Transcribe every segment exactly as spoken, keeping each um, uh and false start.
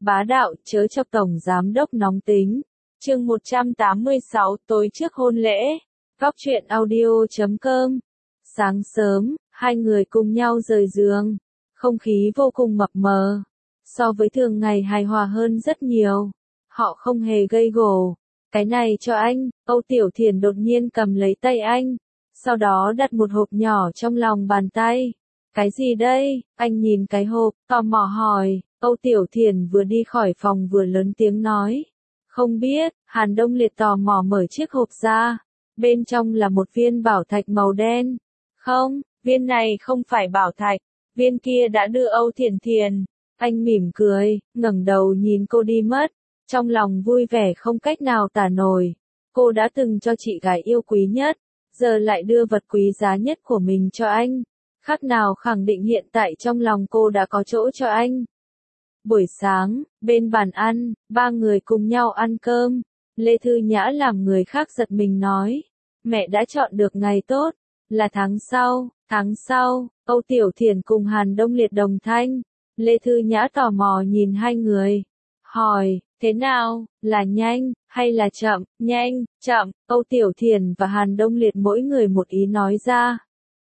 Bá đạo, chớ chọc tổng giám đốc nóng tính. Chương một trăm tám mươi sáu, tối trước hôn lễ. Góc truyện audio chấm com. Sáng sớm, hai người cùng nhau rời giường. Không khí vô cùng mập mờ. So với thường ngày hài hòa hơn rất nhiều. Họ không hề gây gổ. Cái này cho anh, Âu Tiểu Thiển đột nhiên cầm lấy tay anh. Sau đó đặt một hộp nhỏ trong lòng bàn tay. Cái gì đây? Anh nhìn cái hộp, tò mò hỏi. Âu Tiểu Thiển vừa đi khỏi phòng vừa lớn tiếng nói. Không biết. Hàn Đông Liệt tò mò mở chiếc hộp ra. Bên trong là một viên bảo thạch màu đen. Không, viên này không phải bảo thạch. Viên kia đã đưa Âu Thiển Thiển. Anh mỉm cười, ngẩng đầu nhìn cô đi mất. Trong lòng vui vẻ không cách nào tả nổi. Cô đã từng cho chị gái yêu quý nhất. Giờ lại đưa vật quý giá nhất của mình cho anh. Khác nào khẳng định hiện tại trong lòng cô đã có chỗ cho anh. Buổi sáng, bên bàn ăn, ba người cùng nhau ăn cơm. Lê Thư Nhã làm người khác giật mình nói. Mẹ đã chọn được ngày tốt. Là tháng sau, tháng sau, Âu Tiểu Thiển cùng Hàn Đông Liệt đồng thanh. Lê Thư Nhã tò mò nhìn hai người. Hỏi, thế nào, là nhanh, hay là chậm? Nhanh, chậm, Âu Tiểu Thiển và Hàn Đông Liệt mỗi người một ý nói ra.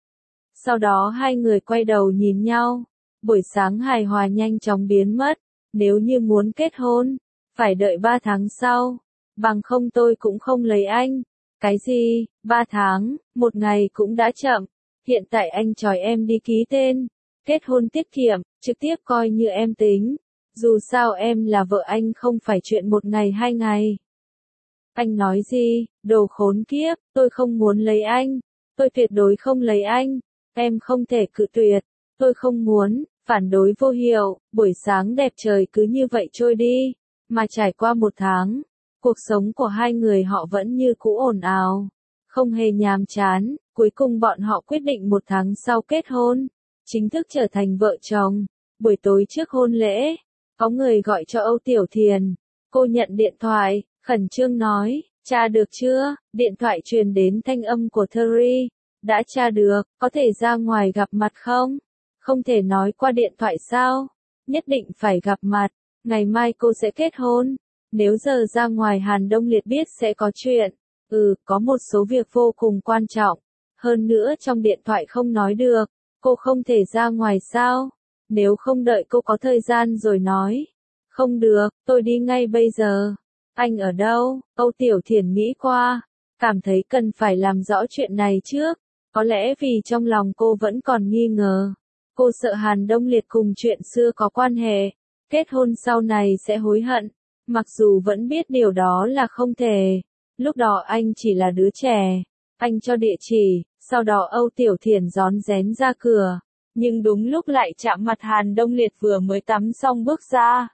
Sau đó hai người quay đầu nhìn nhau. Buổi sáng hài hòa nhanh chóng biến mất. Nếu như muốn kết hôn, phải đợi ba tháng sau. Bằng không tôi cũng không lấy anh. Cái gì, ba tháng, một ngày cũng đã chậm. Hiện tại anh chói em đi ký tên. Kết hôn tiết kiệm, trực tiếp coi như em tính. Dù sao em là vợ anh không phải chuyện một ngày hai ngày. Anh nói gì, đồ khốn kiếp, tôi không muốn lấy anh. Tôi tuyệt đối không lấy anh. Em không thể cự tuyệt. Tôi không muốn, phản đối vô hiệu. Buổi sáng đẹp trời cứ như vậy trôi đi. Mà trải qua một tháng, cuộc sống của hai người họ vẫn như cũ ồn ào. Không hề nhàm chán. Cuối cùng bọn họ quyết định một tháng sau kết hôn. Chính thức trở thành vợ chồng. Buổi tối trước hôn lễ, có người gọi cho Âu Tiểu Thiển. Cô nhận điện thoại, khẩn trương nói, tra được chưa? Điện thoại truyền đến thanh âm của Terry. Đã tra được, có thể ra ngoài gặp mặt không? Không thể nói qua điện thoại sao? Nhất định phải gặp mặt. Ngày mai cô sẽ kết hôn. Nếu giờ ra ngoài Hàn Đông Liệt biết sẽ có chuyện. Ừ, có một số việc vô cùng quan trọng. Hơn nữa trong điện thoại không nói được. Cô không thể ra ngoài sao? Nếu không đợi cô có thời gian rồi nói. Không được, tôi đi ngay bây giờ. Anh ở đâu? Âu Tiểu Thiển nghĩ qua. Cảm thấy cần phải làm rõ chuyện này trước. Có lẽ vì trong lòng cô vẫn còn nghi ngờ. Cô sợ Hàn Đông Liệt cùng chuyện xưa có quan hệ. Kết hôn sau này sẽ hối hận. Mặc dù vẫn biết điều đó là không thể. Lúc đó anh chỉ là đứa trẻ. Anh cho địa chỉ. Sau đó Âu Tiểu Thiển rón rén ra cửa. Nhưng đúng lúc lại chạm mặt Hàn Đông Liệt vừa mới tắm xong bước ra.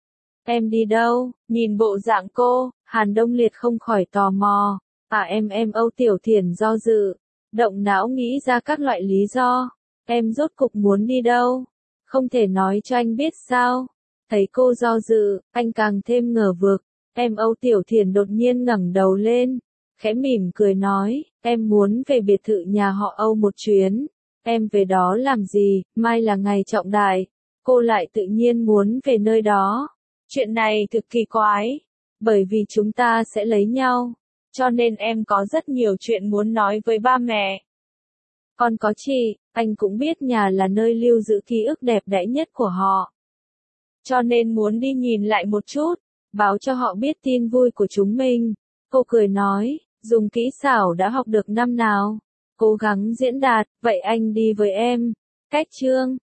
Em đi đâu? Nhìn bộ dạng cô, Hàn Đông Liệt không khỏi tò mò. À em em Âu Tiểu Thiển do dự. Động não nghĩ ra các loại lý do. Em rốt cục muốn đi đâu? Không thể nói cho anh biết sao? Thấy cô do dự, anh càng thêm ngờ vực. Em Âu Tiểu Thiển đột nhiên ngẩng đầu lên. Khẽ mỉm cười nói, em muốn về biệt thự nhà họ Âu một chuyến. Em về đó làm gì, mai là ngày trọng đại. Cô lại tự nhiên muốn về nơi đó. Chuyện này thực kỳ quái. Bởi vì chúng ta sẽ lấy nhau. Cho nên em có rất nhiều chuyện muốn nói với ba mẹ. Còn có chị, anh cũng biết nhà là nơi lưu giữ ký ức đẹp đẽ nhất của họ. Cho nên muốn đi nhìn lại một chút. Báo cho họ biết tin vui của chúng mình. Cô cười nói, dùng kỹ xảo đã học được năm nào. Cố gắng diễn đạt, vậy anh đi với em. Cách chương.